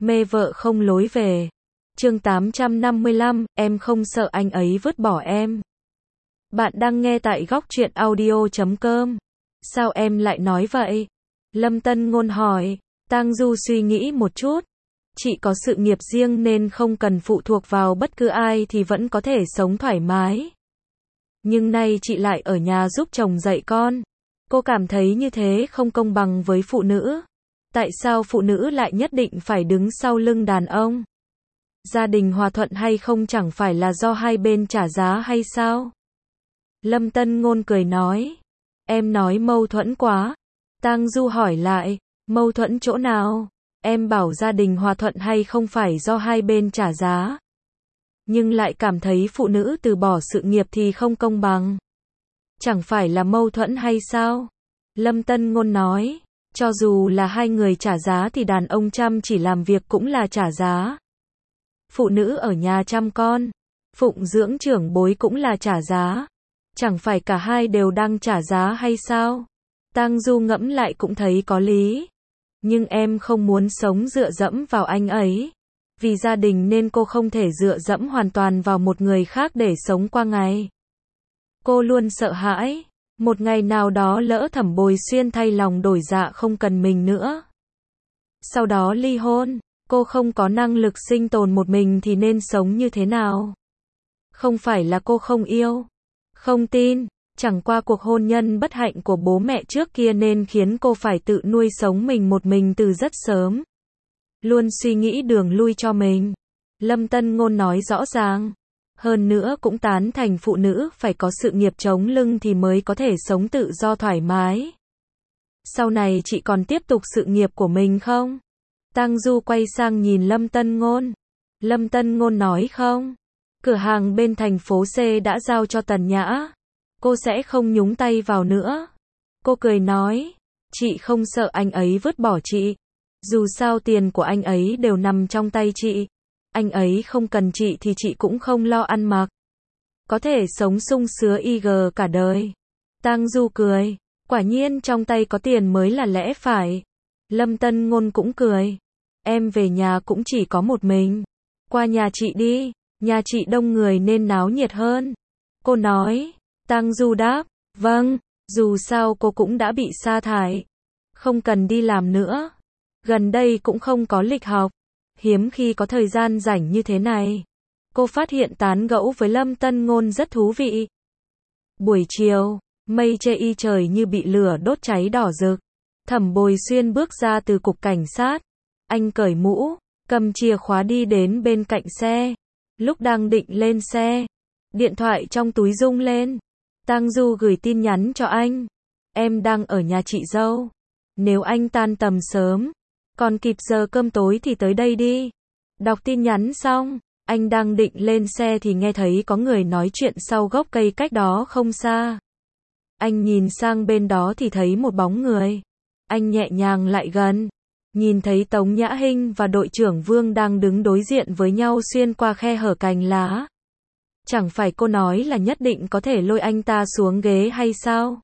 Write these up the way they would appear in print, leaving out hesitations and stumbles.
Mê vợ không lối về. Chương 855, em không sợ anh ấy vứt bỏ em. Bạn đang nghe tại góc truyện audio.com. Sao em lại nói vậy? Lâm Tân Ngôn hỏi. Tang Du suy nghĩ một chút. Chị có sự nghiệp riêng nên không cần phụ thuộc vào bất cứ ai thì vẫn có thể sống thoải mái. Nhưng nay chị lại ở nhà giúp chồng dạy con. Cô cảm thấy như thế không công bằng với phụ nữ. Tại sao phụ nữ lại nhất định phải đứng sau lưng đàn ông? Gia đình hòa thuận hay không chẳng phải là do hai bên trả giá hay sao? Lâm Tân Ngôn cười nói. Em nói mâu thuẫn quá. Tang Du hỏi lại. Mâu thuẫn chỗ nào? Em bảo gia đình hòa thuận hay không phải do hai bên trả giá. Nhưng lại cảm thấy phụ nữ từ bỏ sự nghiệp thì không công bằng. Chẳng phải là mâu thuẫn hay sao? Lâm Tân Ngôn nói. Cho dù là hai người trả giá thì đàn ông chăm chỉ làm việc cũng là trả giá. Phụ nữ ở nhà chăm con, phụng dưỡng trưởng bối cũng là trả giá. Chẳng phải cả hai đều đang trả giá hay sao? Tang Du ngẫm lại cũng thấy có lý. Nhưng em không muốn sống dựa dẫm vào anh ấy. Vì gia đình nên cô không thể dựa dẫm hoàn toàn vào một người khác để sống qua ngày. Cô luôn sợ hãi. Một ngày nào đó lỡ Thẩm Bồi Xuyên thay lòng đổi dạ không cần mình nữa. Sau đó ly hôn, cô không có năng lực sinh tồn một mình thì nên sống như thế nào? Không phải là cô không yêu, không tin, chẳng qua cuộc hôn nhân bất hạnh của bố mẹ trước kia nên khiến cô phải tự nuôi sống mình một mình từ rất sớm. Luôn suy nghĩ đường lui cho mình. Lâm Tân Ngôn nói rõ ràng. Hơn nữa cũng tán thành phụ nữ phải có sự nghiệp chống lưng thì mới có thể sống tự do thoải mái. Sau này chị còn tiếp tục sự nghiệp của mình không? Tang Du quay sang nhìn Lâm Tân Ngôn. Lâm Tân Ngôn nói không. Cửa hàng bên thành phố C đã giao cho Tần Nhã. Cô sẽ không nhúng tay vào nữa. Cô cười nói. Chị không sợ anh ấy vứt bỏ chị. Dù sao tiền của anh ấy đều nằm trong tay chị. Anh ấy không cần chị thì chị cũng không lo ăn mặc. Có thể sống sung sướng IG cả đời. Tang Du cười. Quả nhiên trong tay có tiền mới là lẽ phải. Lâm Tân Ngôn cũng cười. Em về nhà cũng chỉ có một mình. Qua nhà chị đi. Nhà chị đông người nên náo nhiệt hơn. Cô nói. Tang Du đáp. Vâng. Dù sao cô cũng đã bị sa thải. Không cần đi làm nữa. Gần đây cũng không có lịch học. Hiếm khi có thời gian rảnh như thế này. Cô phát hiện tán gẫu với Lâm Tân Ngôn rất thú vị. Buổi chiều, mây chê y trời như bị lửa đốt cháy đỏ rực. Thẩm Bồi Xuyên bước ra từ cục cảnh sát. Anh cởi mũ, cầm chìa khóa đi đến bên cạnh xe. Lúc đang định lên xe, điện thoại trong túi rung lên. Tang Du gửi tin nhắn cho anh. Em đang ở nhà chị dâu. Nếu anh tan tầm sớm, còn kịp giờ cơm tối thì tới đây đi. Đọc tin nhắn xong, anh đang định lên xe thì nghe thấy có người nói chuyện sau gốc cây cách đó không xa. Anh nhìn sang bên đó thì thấy một bóng người. Anh nhẹ nhàng lại gần. Nhìn thấy Tống Nhã Hinh và đội trưởng Vương đang đứng đối diện với nhau xuyên qua khe hở cành lá. Chẳng phải cô nói là nhất định có thể lôi anh ta xuống ghế hay sao?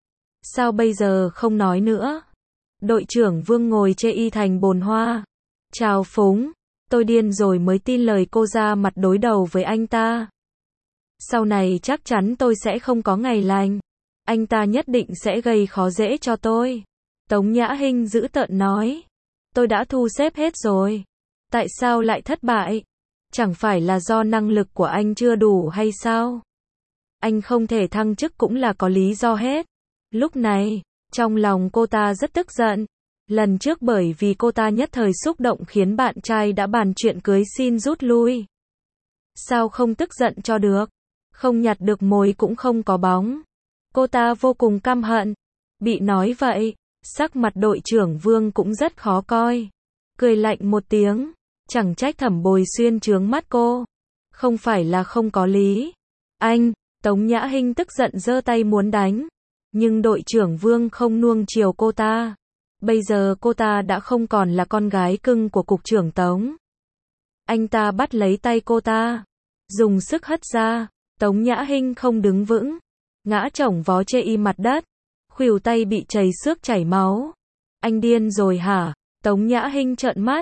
Sao bây giờ không nói nữa? Đội trưởng Vương ngồi chê y thành bồn hoa. Chào Phúng, tôi điên rồi mới tin lời cô ra mặt đối đầu với anh ta. Sau này chắc chắn tôi sẽ không có ngày lành. Anh ta nhất định sẽ gây khó dễ cho tôi. Tống Nhã Hinh dữ tợn nói. Tôi đã thu xếp hết rồi. Tại sao lại thất bại? Chẳng phải là do năng lực của anh chưa đủ hay sao? Anh không thể thăng chức cũng là có lý do hết. Lúc này, trong lòng cô ta rất tức giận. Lần trước bởi vì cô ta nhất thời xúc động khiến bạn trai đã bàn chuyện cưới xin rút lui. Sao không tức giận cho được? Không nhặt được mồi cũng không có bóng. Cô ta vô cùng căm hận. Bị nói vậy, sắc mặt đội trưởng Vương cũng rất khó coi. Cười lạnh một tiếng. Chẳng trách Thẩm Bồi Xuyên trướng mắt cô. Không phải là không có lý. Anh, Tống Nhã Hinh tức giận giơ tay muốn đánh. Nhưng đội trưởng Vương không nuông chiều cô ta. Bây giờ cô ta đã không còn là con gái cưng của cục trưởng Tống. Anh ta bắt lấy tay cô ta. Dùng sức hất ra. Tống Nhã Hinh không đứng vững. Ngã chổng vó chê y mặt đất. Khuỷu tay bị chảy xước chảy máu. Anh điên rồi hả? Tống Nhã Hinh trợn mắt.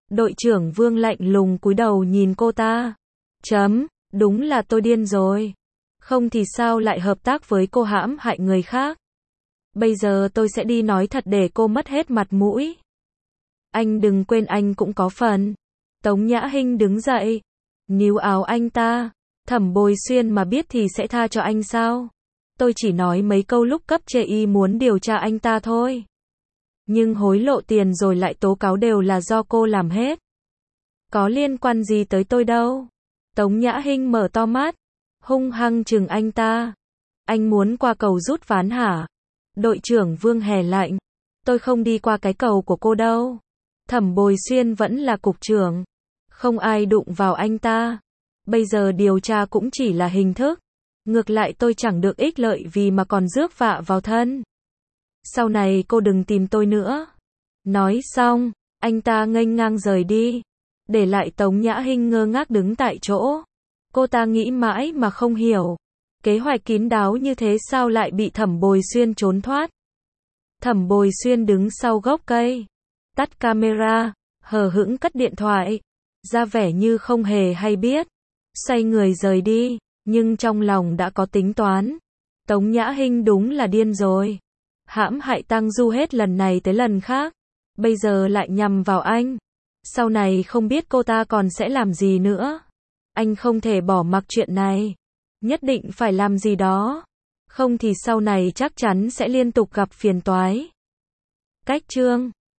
Đội trưởng Vương lạnh lùng cúi đầu nhìn cô ta. Đúng là tôi điên rồi. Không thì sao lại hợp tác với cô hãm hại người khác. Bây giờ tôi sẽ đi nói thật để cô mất hết mặt mũi. Anh đừng quên anh cũng có phần. Tống Nhã Hinh đứng dậy, níu áo anh ta. Thẩm Bồi Xuyên mà biết thì sẽ tha cho anh sao? Tôi chỉ nói mấy câu lúc cấp trên y muốn điều tra anh ta thôi. Nhưng hối lộ tiền rồi lại tố cáo đều là do cô làm hết. Có liên quan gì tới tôi đâu. Tống Nhã Hinh mở to mắt, hung hăng trừng anh ta. Anh muốn qua cầu rút ván hả? Đội trưởng Vương hè lạnh. Tôi không đi qua cái cầu của cô đâu. Thẩm Bồi Xuyên vẫn là cục trưởng. Không ai đụng vào anh ta. Bây giờ điều tra cũng chỉ là hình thức. Ngược lại tôi chẳng được ích lợi vì mà còn rước vạ vào thân. Sau này cô đừng tìm tôi nữa. Nói xong, anh ta nghênh ngang rời đi. Để lại Tống Nhã Hinh ngơ ngác đứng tại chỗ. Cô ta nghĩ mãi mà không hiểu. Kế hoạch kín đáo như thế sao lại bị Thẩm Bồi Xuyên trốn thoát. Thẩm Bồi Xuyên đứng sau gốc cây. Tắt camera, hờ hững cất điện thoại. Ra vẻ như không hề hay biết. Xoay người rời đi, nhưng trong lòng đã có tính toán. Tống Nhã Hinh đúng là điên rồi. Hãm hại Tang Du hết lần này tới lần khác. Bây giờ lại nhằm vào anh. Sau này không biết cô ta còn sẽ làm gì nữa. Anh không thể bỏ mặc chuyện này. Nhất định phải làm gì đó. Không thì sau này chắc chắn sẽ liên tục gặp phiền toái. Cách chương